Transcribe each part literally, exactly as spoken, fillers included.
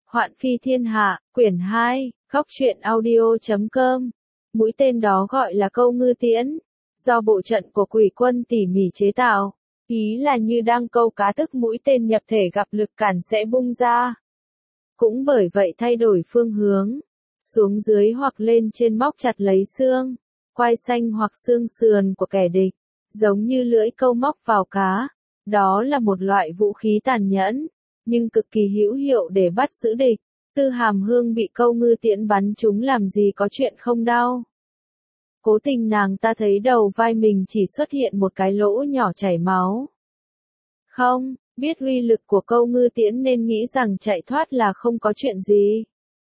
Hoạn phi thiên hạ, quyển hai, góc truyện audio chấm com. Mũi tên đó gọi là câu ngư tiễn, do bộ trận của quỷ quân tỉ mỉ chế tạo. Ý là như đang câu cá, tức mũi tên nhập thể gặp lực cản sẽ bung ra. Cũng bởi vậy thay đổi phương hướng, xuống dưới hoặc lên trên móc chặt lấy xương, quai xanh hoặc xương sườn của kẻ địch, giống như lưỡi câu móc vào cá. Đó là một loại vũ khí tàn nhẫn, nhưng cực kỳ hữu hiệu để bắt giữ địch. Tư Hàm Hương bị câu ngư tiễn bắn trúng làm gì có chuyện không đau. Cố tình nàng ta thấy đầu vai mình chỉ xuất hiện một cái lỗ nhỏ chảy máu. Không, biết uy lực của câu ngư tiễn nên nghĩ rằng chạy thoát là không có chuyện gì.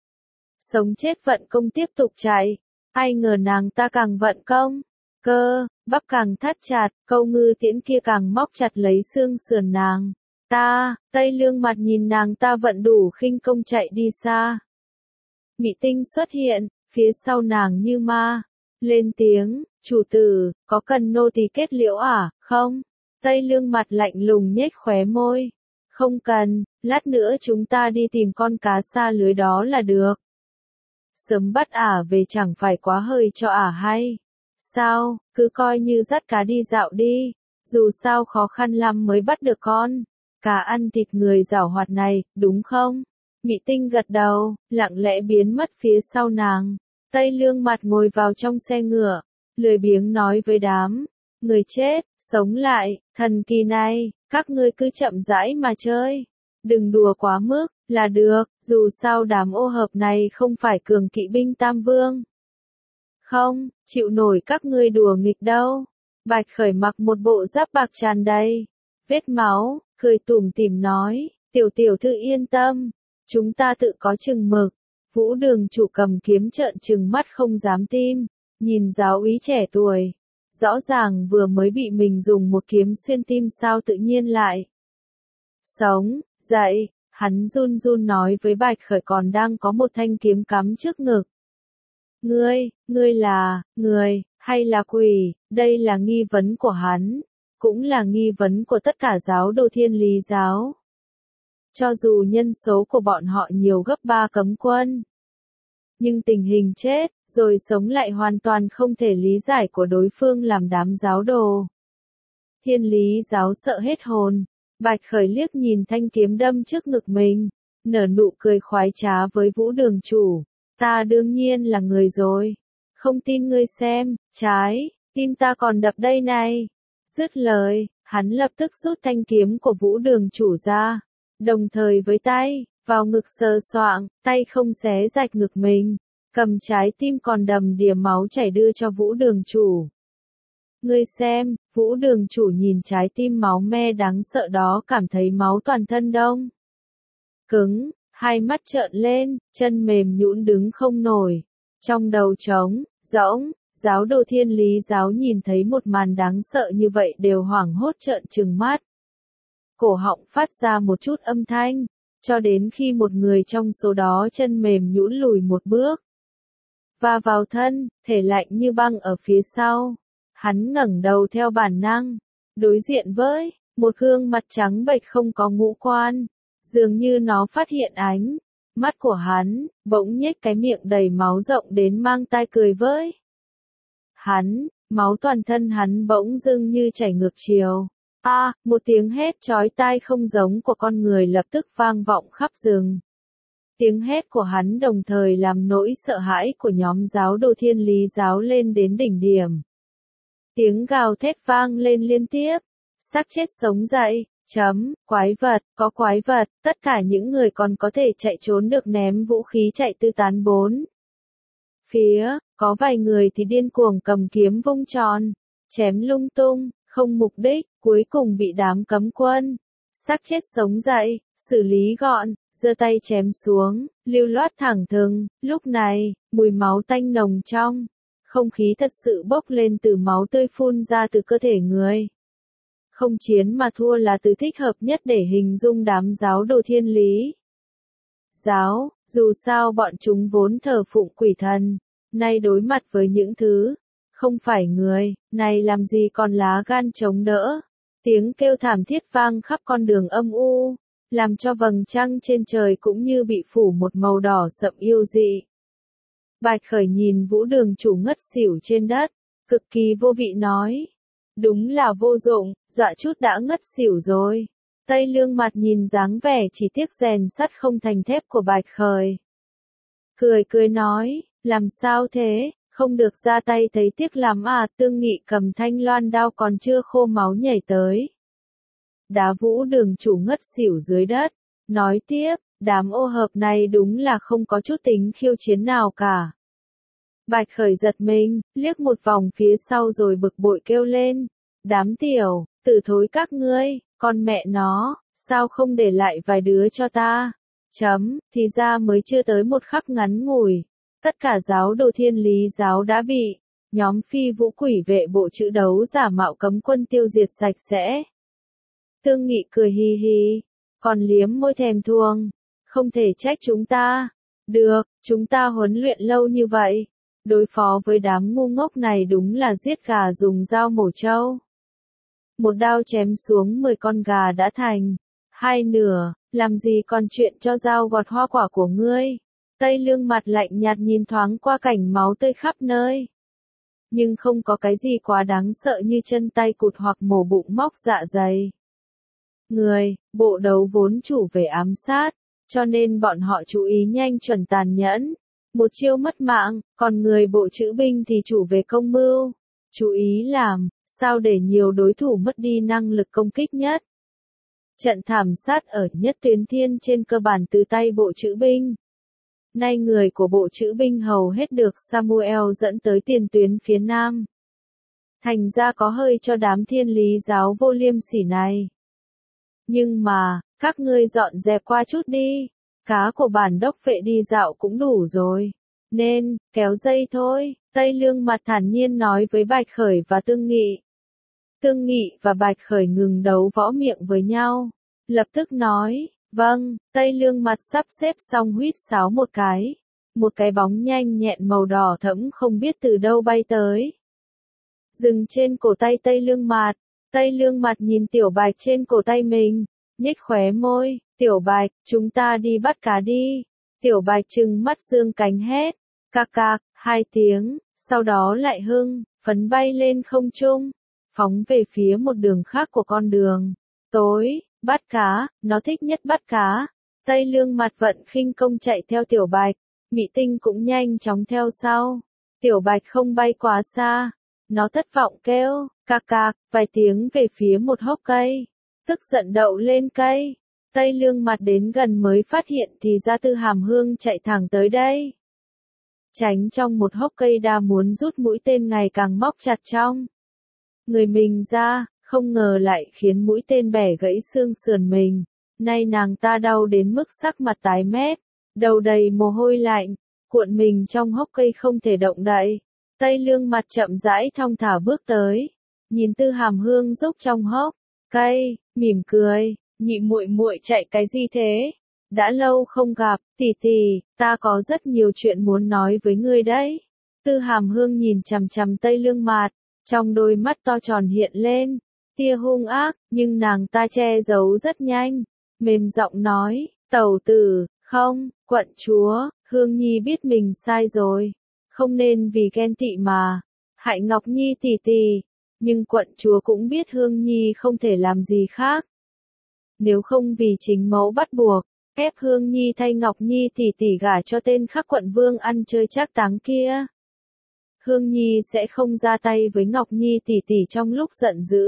Sống chết vận công tiếp tục chạy, ai ngờ nàng ta càng vận công, cơ, bắp càng thắt chặt, câu ngư tiễn kia càng móc chặt lấy xương sườn nàng. Ta, Tây Lương mặt nhìn nàng ta vận đủ khinh công chạy đi xa. Mị Tinh xuất hiện, phía sau nàng như ma, lên tiếng, chủ tử, có cần nô tỳ kết liễu à, không? Tây Lương mặt lạnh lùng nhếch khóe môi. Không cần, lát nữa chúng ta đi tìm con cá xa lưới đó là được. Sớm bắt ả về chẳng phải quá hơi cho ả hay. Sao, cứ coi như dắt cá đi dạo đi, dù sao khó khăn lắm mới bắt được con. Cá ăn thịt người giảo hoạt này, đúng không? Mị Tinh gật đầu, lặng lẽ biến mất phía sau nàng. Tây Lương mặt ngồi vào trong xe ngựa, lười biếng nói với đám. Người chết, sống lại, thần kỳ này, các ngươi cứ chậm rãi mà chơi. Đừng đùa quá mức, là được, dù sao đám ô hợp này không phải cường kỵ binh Tam Vương. Không, chịu nổi các ngươi đùa nghịch đâu. Bạch Khởi mặc một bộ giáp bạc tràn đầy vết máu, cười tủm tỉm nói, tiểu tiểu thư yên tâm, chúng ta tự có chừng mực. Vũ Đường chủ cầm kiếm trợn trừng mắt không dám tin, nhìn giáo úy trẻ tuổi, rõ ràng vừa mới bị mình dùng một kiếm xuyên tim sao tự nhiên lại sống, dậy, hắn run run nói với Bạch Khởi còn đang có một thanh kiếm cắm trước ngực. Ngươi, ngươi là, người, hay là quỷ, đây là nghi vấn của hắn. Cũng là nghi vấn của tất cả giáo đồ Thiên Lý giáo. Cho dù nhân số của bọn họ nhiều gấp ba cấm quân, nhưng tình hình chết, rồi sống lại hoàn toàn không thể lý giải của đối phương làm đám giáo đồ. Thiên Lý giáo sợ hết hồn, Bạch Khởi liếc nhìn thanh kiếm đâm trước ngực mình, nở nụ cười khoái trá với Vũ Đường chủ. Ta đương nhiên là người rồi, không tin ngươi xem, trái, tim ta còn đập đây này. Dứt lời, hắn lập tức rút thanh kiếm của Vũ Đường chủ ra, đồng thời với tay, vào ngực sờ soạng, tay không xé rạch ngực mình, cầm trái tim còn đầm đìa máu chảy đưa cho Vũ Đường chủ. Ngươi xem, Vũ Đường chủ nhìn trái tim máu me đáng sợ đó cảm thấy máu toàn thân đông cứng, hai mắt trợn lên, chân mềm nhũn đứng không nổi, trong đầu trống, rỗng. Giáo đồ Thiên Lý giáo nhìn thấy một màn đáng sợ như vậy đều hoảng hốt trợn trừng mắt. Cổ họng phát ra một chút âm thanh, cho đến khi một người trong số đó chân mềm nhũn lùi một bước. Và vào thân, thể lạnh như băng ở phía sau. Hắn ngẩng đầu theo bản năng, đối diện với một gương mặt trắng bệch không có ngũ quan, dường như nó phát hiện ánh mắt của hắn, bỗng nhếch cái miệng đầy máu rộng đến mang tai cười với. Hắn, máu toàn thân hắn bỗng dưng như chảy ngược chiều. A, à, một tiếng hét chói tai không giống của con người lập tức vang vọng khắp rừng. Tiếng hét của hắn đồng thời làm nỗi sợ hãi của nhóm giáo đồ Thiên Lý giáo lên đến đỉnh điểm. Tiếng gào thét vang lên liên tiếp. Xác chết sống dậy, chấm, quái vật, có quái vật, tất cả những người còn có thể chạy trốn được ném vũ khí chạy tứ tán bốn phía, có vài người thì điên cuồng cầm kiếm vung tròn, chém lung tung, không mục đích, cuối cùng bị đám cấm quân xác chết sống dậy, xử lý gọn, giơ tay chém xuống, lưu loát thẳng thừng. Lúc này, mùi máu tanh nồng trong không khí thật sự bốc lên từ máu tươi phun ra từ cơ thể người. Không chiến mà thua là từ thích hợp nhất để hình dung đám giáo đồ Thiên Lý giáo, dù sao bọn chúng vốn thờ phụng quỷ thần, nay đối mặt với những thứ không phải người, này làm gì còn lá gan chống đỡ. Tiếng kêu thảm thiết vang khắp con đường âm u, làm cho vầng trăng trên trời cũng như bị phủ một màu đỏ sậm yêu dị. Bạch Khởi nhìn Vũ Đường chủ ngất xỉu trên đất, cực kỳ vô vị nói. Đúng là vô dụng, dọa chút đã ngất xỉu rồi. Tây Lương mặt nhìn dáng vẻ chỉ tiếc rèn sắt không thành thép của Bạch Khởi. Cười cười nói, làm sao thế, không được ra tay thấy tiếc lắm à. Tương Nghị cầm thanh loan đao còn chưa khô máu nhảy tới. Đá Vũ Đường chủ ngất xỉu dưới đất, nói tiếp, đám ô hợp này đúng là không có chút tính khiêu chiến nào cả. Bạch Khởi giật mình, liếc một vòng phía sau rồi bực bội kêu lên, đám tiểu, tử thối các ngươi, con mẹ nó, sao không để lại vài đứa cho ta? Chấm, thì ra mới chưa tới một khắc ngắn ngủi, tất cả giáo đồ Thiên Lý giáo đã bị nhóm Phi Vũ Quỷ vệ bộ chữ đấu giả mạo cấm quân tiêu diệt sạch sẽ. Tương Nghị cười hi hi, còn liếm môi thèm thuồng, không thể trách chúng ta. Được, chúng ta huấn luyện lâu như vậy, đối phó với đám ngu ngốc này đúng là giết gà dùng dao mổ trâu. Một đao chém xuống mười con gà đã thành hai nửa, làm gì còn chuyện cho dao gọt hoa quả của ngươi. Tây Lương mặt lạnh nhạt nhìn thoáng qua cảnh máu tươi khắp nơi. Nhưng không có cái gì quá đáng sợ như chân tay cụt hoặc mổ bụng móc dạ dày. Người, bộ đấu vốn chủ về ám sát, cho nên bọn họ chú ý nhanh chuẩn tàn nhẫn. Một chiêu mất mạng, còn người bộ chữ binh thì chủ về công mưu. Chú ý làm, sao để nhiều đối thủ mất đi năng lực công kích nhất. Trận thảm sát ở Nhất Tuyến Thiên trên cơ bản từ tay bộ chữ binh. Nay người của bộ chữ binh hầu hết được Samuel dẫn tới tiền tuyến phía Nam. Thành ra có hơi cho đám Thiên Lý giáo vô liêm sỉ này. Nhưng mà, các ngươi dọn dẹp qua chút đi. Cá của bản đốc vệ đi dạo cũng đủ rồi. Nên, kéo dây thôi. Tây Lương mặt thản nhiên nói với Bạch Khởi và Tương Nghị. Tương Nghị và Bạch Khởi ngừng đấu võ miệng với nhau. Lập tức nói, vâng. Tây Lương mặt sắp xếp xong huýt sáo một cái. Một cái bóng nhanh nhẹn màu đỏ thẫm không biết từ đâu bay tới. Dừng trên cổ tay Tây Lương mặt. Tây Lương mặt nhìn Tiểu Bạch trên cổ tay mình. Nhếch khóe môi. Tiểu Bạch, chúng ta đi bắt cá đi. Tiểu Bạch trừng mắt dương cánh hét. Cạc cạc, hai tiếng, sau đó lại hưng, phấn bay lên không trung, phóng về phía một đường khác của con đường. Tối, bắt cá, nó thích nhất bắt cá. Tây Lương mặt vận khinh công chạy theo Tiểu Bạch, Mị Tinh cũng nhanh chóng theo sau. Tiểu Bạch không bay quá xa, nó thất vọng kêu, cạc cạc, vài tiếng về phía một hốc cây, tức giận đậu lên cây. Tây Lương mặt đến gần mới phát hiện thì ra Tư Hàm Hương chạy thẳng tới đây. Tránh trong một hốc cây đa muốn rút mũi tên ngày càng móc chặt trong người mình ra, không ngờ lại khiến mũi tên bẻ gãy xương sườn mình. Nay nàng ta đau đến mức sắc mặt tái mét, đầu đầy mồ hôi lạnh, cuộn mình trong hốc cây không thể động đậy. Tây Lương mặt chậm rãi thong thả bước tới, nhìn Tư Hàm Hương rúc trong hốc cây, mỉm cười, nhị muội muội chạy cái gì thế? Đã lâu không gặp, tỷ tỷ, ta có rất nhiều chuyện muốn nói với ngươi đấy. Tư Hàm Hương nhìn chằm chằm Tây Lương mặt, trong đôi mắt to tròn hiện lên tia hung ác, nhưng nàng ta che giấu rất nhanh, mềm giọng nói, tẩu tử, không, quận chúa, Hương Nhi biết mình sai rồi, không nên vì ghen tị mà hại Ngọc Nhi tỷ tỷ, nhưng quận chúa cũng biết Hương Nhi không thể làm gì khác. Nếu không vì chính mẫu bắt buộc, ép Hương Nhi thay Ngọc Nhi tỷ tỷ gả cho tên khắc quận vương ăn chơi trác táng kia, Hương Nhi sẽ không ra tay với Ngọc Nhi tỷ tỷ trong lúc giận dữ.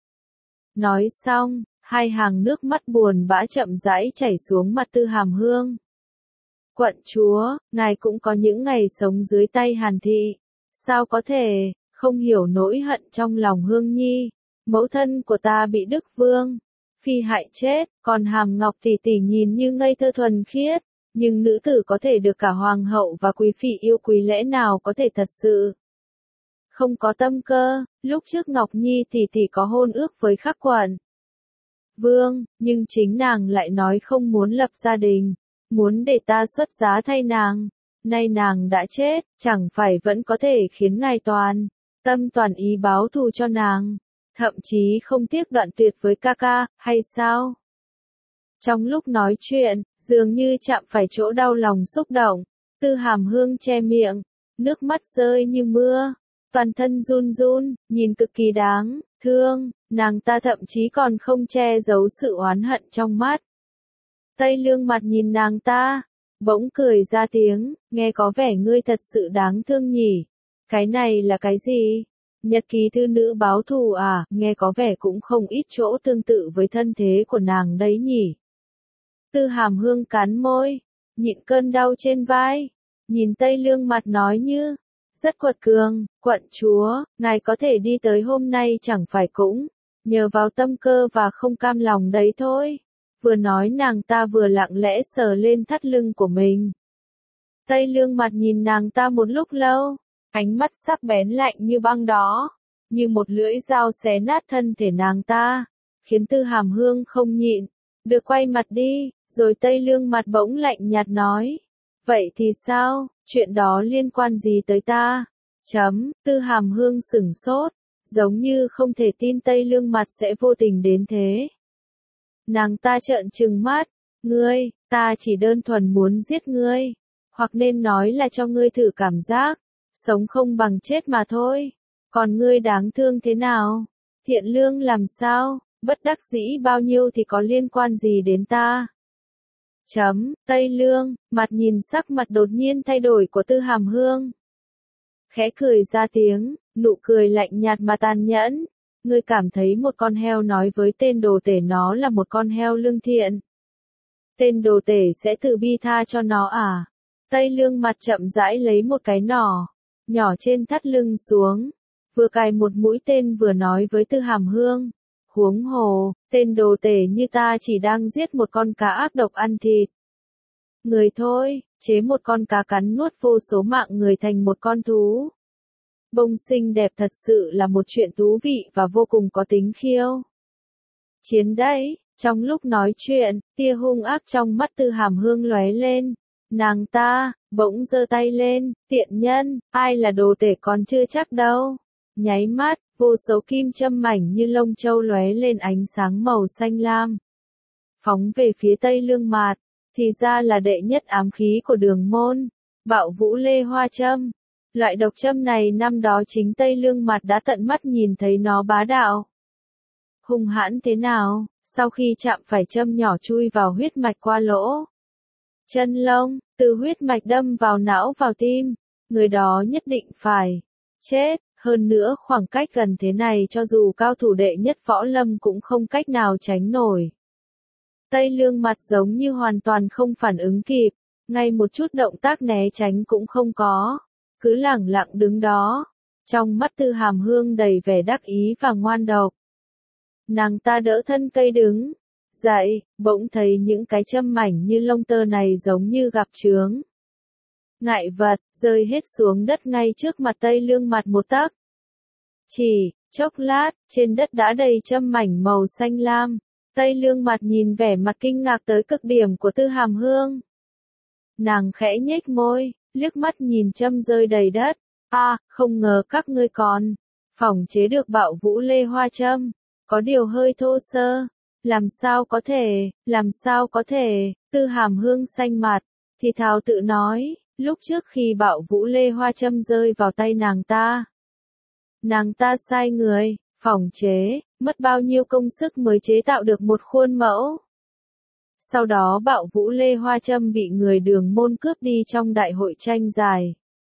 Nói xong, hai hàng nước mắt buồn bã chậm rãi chảy xuống mặt Tư Hàm Hương. Quận chúa, ngài cũng có những ngày sống dưới tay Hàn thị, sao có thể không hiểu nỗi hận trong lòng Hương Nhi. Mẫu thân của ta bị Đức Vương Phi hại chết, còn Hàm Ngọc tỷ tỷ nhìn như ngây thơ thuần khiết, nhưng nữ tử có thể được cả hoàng hậu và quý phi yêu quý lẽ nào có thể thật sự không có tâm cơ. Lúc trước Ngọc Nhi tỷ tỷ có hôn ước với khắc quận vương, nhưng chính nàng lại nói không muốn lập gia đình, muốn để ta xuất giá thay nàng. Nay nàng đã chết, chẳng phải vẫn có thể khiến ngài toàn tâm toàn ý báo thù cho nàng, thậm chí không tiếc đoạn tuyệt với ca ca, hay sao? Trong lúc nói chuyện, dường như chạm phải chỗ đau lòng xúc động, Tư Hàm Hương che miệng, nước mắt rơi như mưa, toàn thân run run, nhìn cực kỳ đáng thương, nàng ta thậm chí còn không che giấu sự oán hận trong mắt. Tây Lương mặt nhìn nàng ta, bỗng cười ra tiếng, nghe có vẻ ngươi thật sự đáng thương nhỉ. Cái này là cái gì? Nhật ký thư nữ báo thù à, nghe có vẻ cũng không ít chỗ tương tự với thân thế của nàng đấy nhỉ. Tư Hàm Hương cắn môi, nhịn cơn đau trên vai, nhìn Tây Lương mặt nói như, rất quật cường, quận chúa, ngài có thể đi tới hôm nay chẳng phải cũng, nhờ vào tâm cơ và không cam lòng đấy thôi. Vừa nói nàng ta vừa lặng lẽ sờ lên thắt lưng của mình. Tây Lương mặt nhìn nàng ta một lúc lâu, ánh mắt sắc bén lạnh như băng đó, như một lưỡi dao xé nát thân thể nàng ta, khiến Tư Hàm Hương không nhịn, được quay mặt đi, rồi Tây Lương mặt bỗng lạnh nhạt nói, vậy thì sao, chuyện đó liên quan gì tới ta? Chấm, Tư Hàm Hương sửng sốt, giống như không thể tin Tây Lương mặt sẽ vô tình đến thế. Nàng ta trợn trừng mắt, ngươi, ta chỉ đơn thuần muốn giết ngươi, hoặc nên nói là cho ngươi thử cảm giác, sống không bằng chết mà thôi, còn ngươi đáng thương thế nào, thiện lương làm sao, bất đắc dĩ bao nhiêu thì có liên quan gì đến ta. Chấm, Tây Lương, mặt nhìn sắc mặt đột nhiên thay đổi của Tư Hàm Hương. Khẽ cười ra tiếng, nụ cười lạnh nhạt mà tàn nhẫn. Ngươi cảm thấy một con heo nói với tên đồ tể nó là một con heo lương thiện. Tên đồ tể sẽ tự bi tha cho nó à? Tây Lương mặt chậm rãi lấy một cái nỏ, nhỏ trên thắt lưng xuống, vừa cài một mũi tên vừa nói với Tư Hàm Hương. Huống hồ, tên đồ tể như ta chỉ đang giết một con cá ác độc ăn thịt người thôi, chế một con cá cắn nuốt vô số mạng người thành một con thú. Bông xinh đẹp thật sự là một chuyện thú vị và vô cùng có tính khiêu chiến đấy. Trong lúc nói chuyện, tia hung ác trong mắt Tư Hàm Hương lóe lên. Nàng ta, bỗng giơ tay lên, tiện nhân, ai là đồ tể còn chưa chắc đâu. Nháy mắt, vô số kim châm mảnh như lông châu lóe lên ánh sáng màu xanh lam. Phóng về phía Tây Lương Mạt, thì ra là đệ nhất ám khí của Đường Môn, Bạo Vũ Lê Hoa Châm. Loại độc châm này năm đó chính Tây Lương Mạt đã tận mắt nhìn thấy nó bá đạo. Hung hãn thế nào, sau khi chạm phải châm nhỏ chui vào huyết mạch qua lỗ chân lông, từ huyết mạch đâm vào não vào tim, người đó nhất định phải chết, hơn nữa khoảng cách gần thế này cho dù cao thủ đệ nhất võ lâm cũng không cách nào tránh nổi. Tây Lương Mặt giống như hoàn toàn không phản ứng kịp, ngay một chút động tác né tránh cũng không có, cứ lẳng lặng đứng đó, trong mắt Tư Hàm Hương đầy vẻ đắc ý và ngoan độc. Nàng ta đỡ thân cây đứng dậy, bỗng thấy những cái châm mảnh như lông tơ này giống như gặp chướng ngại vật, rơi hết xuống đất ngay trước mặt Tây Lương Mặt một tấc. Chỉ chốc lát, trên đất đã đầy châm mảnh màu xanh lam. Tây Lương Mặt nhìn vẻ mặt kinh ngạc tới cực điểm của Tư Hàm Hương. Nàng khẽ nhếch môi, liếc mắt nhìn châm rơi đầy đất. À, không ngờ các ngươi còn phỏng chế được Bạo Vũ Lê Hoa Châm. Có điều hơi thô sơ. Làm sao có thể, làm sao có thể, Tư Hàm Hương xanh mặt, thì thào tự nói, lúc trước khi Bạo Vũ Lê Hoa Châm rơi vào tay nàng ta. Nàng ta sai người, phỏng chế, mất bao nhiêu công sức mới chế tạo được một khuôn mẫu. Sau đó Bạo Vũ Lê Hoa Châm bị người Đường Môn cướp đi trong đại hội tranh giải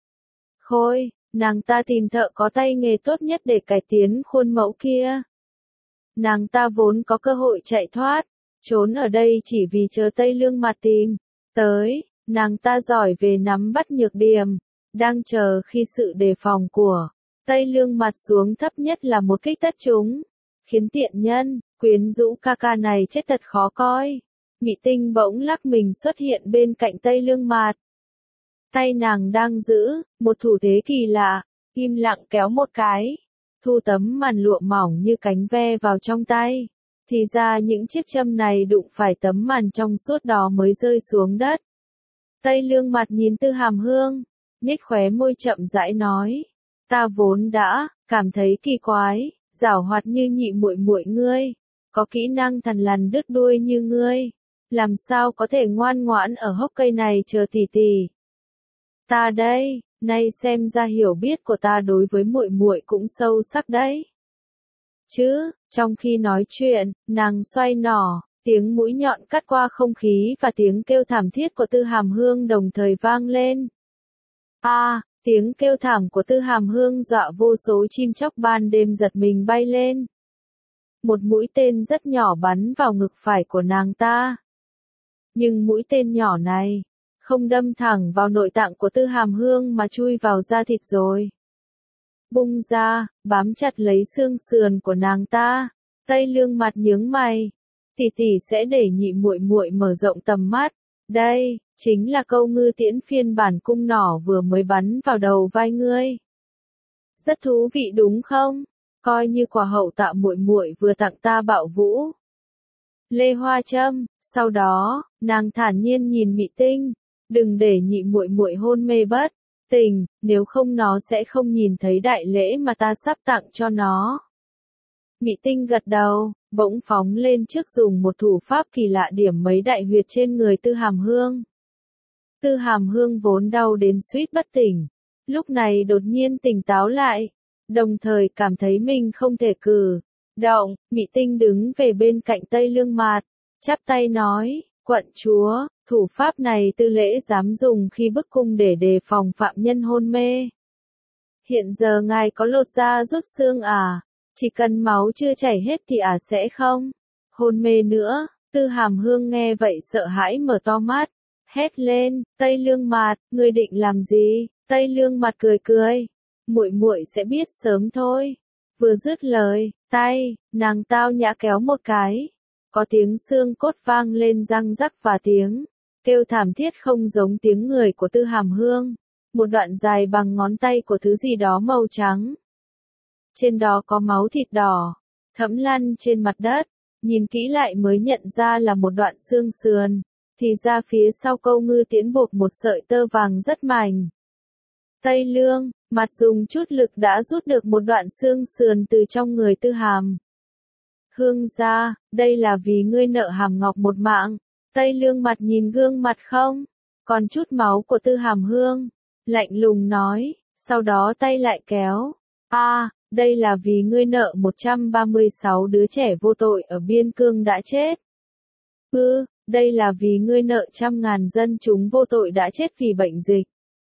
khôi, nàng ta tìm thợ có tay nghề tốt nhất để cải tiến khuôn mẫu kia. Nàng ta vốn có cơ hội chạy thoát, trốn ở đây chỉ vì chờ Tây Lương Mặt tìm tới, nàng ta giỏi về nắm bắt nhược điểm, đang chờ khi sự đề phòng của Tây Lương Mặt xuống thấp nhất là một kích tất trúng, khiến tiện nhân, quyến rũ ca ca này chết thật khó coi. Mị Tinh bỗng lắc mình xuất hiện bên cạnh Tây Lương Mặt. Tay nàng đang giữ một thủ thế kỳ lạ, im lặng kéo một cái, thu tấm màn lụa mỏng như cánh ve vào trong tay. Thì ra những chiếc châm này đụng phải tấm màn trong suốt đó mới rơi xuống đất. Tây Lương Mặt nhìn Tư Hàm Hương, nhếch khóe môi chậm rãi nói, ta vốn đã cảm thấy kỳ quái, giảo hoạt như nhị muội muội ngươi, có kỹ năng thần lằn đứt đuôi như ngươi, làm sao có thể ngoan ngoãn ở hốc cây này chờ tỷ tỷ. Ta đây, nay xem ra hiểu biết của ta đối với muội muội cũng sâu sắc đấy. Chứ, trong khi nói chuyện, nàng xoay nỏ, tiếng mũi nhọn cắt qua không khí và tiếng kêu thảm thiết của Tư Hàm Hương đồng thời vang lên. A, à, tiếng kêu thảm của Tư Hàm Hương dọa vô số chim chóc ban đêm giật mình bay lên. Một mũi tên rất nhỏ bắn vào ngực phải của nàng ta. Nhưng mũi tên nhỏ này, không đâm thẳng vào nội tạng của Tư Hàm Hương mà chui vào da thịt rồi. Bung ra, bám chặt lấy xương sườn của nàng ta. Tây Lương mặt nhướng mày. Tỷ tỷ sẽ để nhị muội muội mở rộng tầm mắt. Đây, chính là câu ngư tiễn phiên bản cung nỏ vừa mới bắn vào đầu vai ngươi. Rất thú vị đúng không? Coi như quà hậu tạ muội muội vừa tặng ta bạo vũ. Lê Hoa Trâm, sau đó, nàng thản nhiên nhìn Mị Tinh, đừng để nhị muội muội hôn mê bất tỉnh, nếu không nó sẽ không nhìn thấy đại lễ mà ta sắp tặng cho nó. Mị Tinh gật đầu, bỗng phóng lên trước dùng một thủ pháp kỳ lạ điểm mấy đại huyệt trên người Tư Hàm Hương. Tư Hàm Hương vốn đau đến suýt bất tỉnh, lúc này đột nhiên tỉnh táo lại, đồng thời cảm thấy mình không thể cử động. Mị Tinh đứng về bên cạnh Tây Lương Mạt, chắp tay nói, quận chúa, thủ pháp này tư lễ dám dùng khi bức cung để đề phòng phạm nhân hôn mê. Hiện giờ ngài có lột da rút xương à? Chỉ cần máu chưa chảy hết thì à sẽ không hôn mê nữa. Tư Hàm Hương nghe vậy sợ hãi mở to mắt, hét lên, Tây Lương Mạt, ngươi định làm gì? Tây Lương Mạt cười cười, muội muội sẽ biết sớm thôi. Vừa dứt lời, tay, nàng tao nhã kéo một cái, có tiếng xương cốt vang lên răng rắc và tiếng kêu thảm thiết không giống tiếng người của Tư Hàm Hương. Một đoạn dài bằng ngón tay của thứ gì đó màu trắng. Trên đó có máu thịt đỏ, thẫm lăn trên mặt đất, nhìn kỹ lại mới nhận ra là một đoạn xương sườn, thì ra phía sau câu ngư tiễn buộc một sợi tơ vàng rất mảnh. Tây Lương, mặt dùng chút lực đã rút được một đoạn xương sườn từ trong người Tư Hàm Hương ra, đây là vì ngươi nợ Hàm Ngọc một mạng. Tây Lương mặt nhìn gương mặt không còn chút máu của Tư Hàm Hương, lạnh lùng nói, sau đó tay lại kéo. A, à, đây là vì ngươi nợ một trăm ba mươi sáu đứa trẻ vô tội ở biên cương đã chết. Ừ, đây là vì ngươi nợ trăm ngàn dân chúng vô tội đã chết vì bệnh dịch.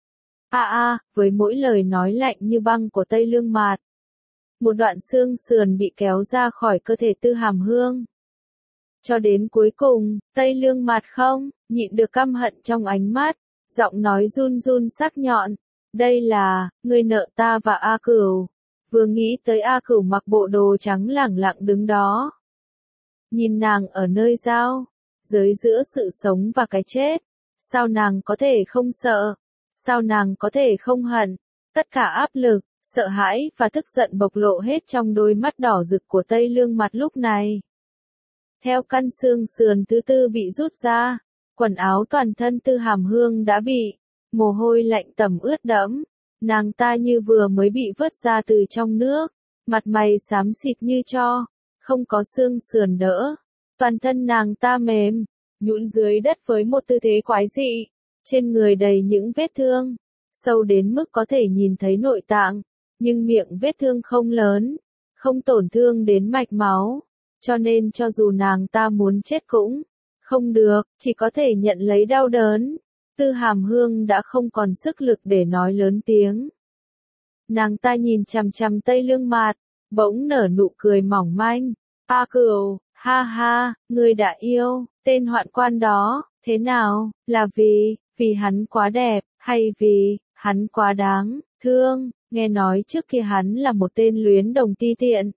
A à, a, à, với mỗi lời nói lạnh như băng của Tây Lương Mạt, một đoạn xương sườn bị kéo ra khỏi cơ thể Tư Hàm Hương. Cho đến cuối cùng, Tây Lương Mạt không nhịn được căm hận trong ánh mắt, giọng nói run run sắc nhọn, đây là, ngươi nợ ta và A Cửu. Vừa nghĩ tới A Cửu mặc bộ đồ trắng lẳng lặng đứng đó, nhìn nàng ở nơi giao giới giữa sự sống và cái chết, sao nàng có thể không sợ, sao nàng có thể không hận. Tất cả áp lực, sợ hãi và tức giận bộc lộ hết trong đôi mắt đỏ rực của Tây Lương Mạt lúc này. Theo căn xương sườn thứ tư bị rút ra, quần áo toàn thân Tư Hàm Hương đã bị mồ hôi lạnh tẩm ướt đẫm, nàng ta như vừa mới bị vớt ra từ trong nước, mặt mày xám xịt như tro, không có xương sườn đỡ, toàn thân nàng ta mềm, nhũn dưới đất với một tư thế quái dị, trên người đầy những vết thương, sâu đến mức có thể nhìn thấy nội tạng, nhưng miệng vết thương không lớn, không tổn thương đến mạch máu. Cho nên cho dù nàng ta muốn chết cũng không được, chỉ có thể nhận lấy đau đớn. Tư Hàm Hương đã không còn sức lực để nói lớn tiếng. Nàng ta nhìn chằm chằm Tây Lương Mạt, bỗng nở nụ cười mỏng manh. A Cửu, ha ha, ngươi đã yêu tên hoạn quan đó, thế nào, là vì, vì hắn quá đẹp, hay vì, hắn quá đáng thương? Nghe nói trước kia hắn là một tên luyến đồng ti tiện.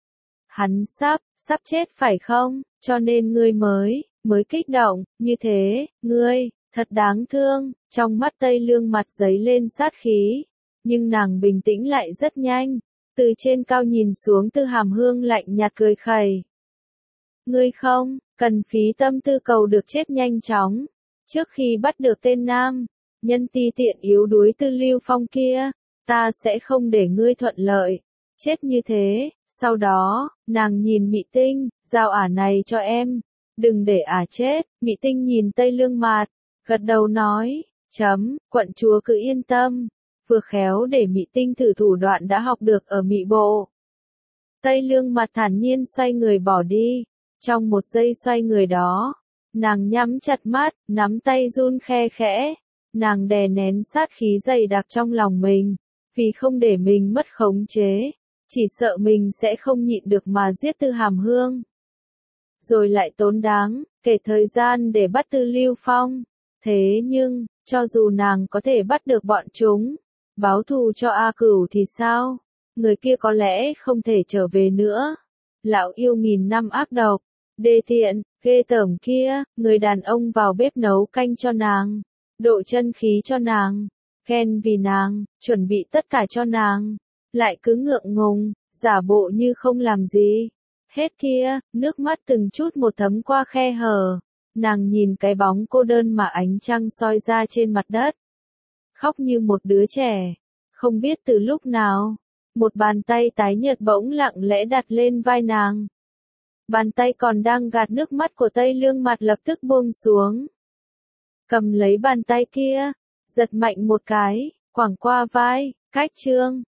Hắn sắp, sắp chết phải không, cho nên ngươi mới, mới kích động, như thế, ngươi, thật đáng thương. Trong mắt Tây Lương Mặt giấy lên sát khí, nhưng nàng bình tĩnh lại rất nhanh, từ trên cao nhìn xuống Tư Hàm Hương lạnh nhạt cười khẩy. Ngươi không, cần phí tâm tư cầu được chết nhanh chóng, trước khi bắt được tên nam, nhân ti tiện yếu đuối Tư Lưu Phong kia, ta sẽ không để ngươi thuận lợi, chết như thế. Sau đó, nàng nhìn Mị Tinh, giao ả này cho em, Đừng để ả chết, Mị Tinh nhìn Tây Lương Mạt, gật đầu nói, chấm, quận chúa cứ yên tâm, vừa khéo để Mị Tinh thử thủ đoạn đã học được ở Mị Bộ. Tây Lương Mạt thản nhiên xoay người bỏ đi, trong một giây xoay người đó, nàng nhắm chặt mắt, nắm tay run khe khẽ, nàng đè nén sát khí dày đặc trong lòng mình, vì không để mình mất khống chế, chỉ sợ mình sẽ không nhịn được mà giết Tư Hàm Hương. Rồi lại tốn đáng, kể thời gian để bắt Tư Lưu Phong. Thế nhưng, cho dù nàng có thể bắt được bọn chúng, báo thù cho A Cửu thì sao? Người kia có lẽ không thể trở về nữa. Lão yêu nghìn năm ác độc, đê tiện, ghê tởm kia, người đàn ông vào bếp nấu canh cho nàng, độ chân khí cho nàng, khen vì nàng, chuẩn bị tất cả cho nàng, lại cứ ngượng ngùng, giả bộ như không làm gì. Hết kia, nước mắt từng chút một thấm qua khe hở, nàng nhìn cái bóng cô đơn mà ánh trăng soi ra trên mặt đất. Khóc như một đứa trẻ, không biết từ lúc nào, một bàn tay tái nhợt bỗng lặng lẽ đặt lên vai nàng. Bàn tay còn đang gạt nước mắt của Tây Lương Mạt lập tức buông xuống. Cầm lấy bàn tay kia, giật mạnh một cái, quẳng qua vai, cách chương.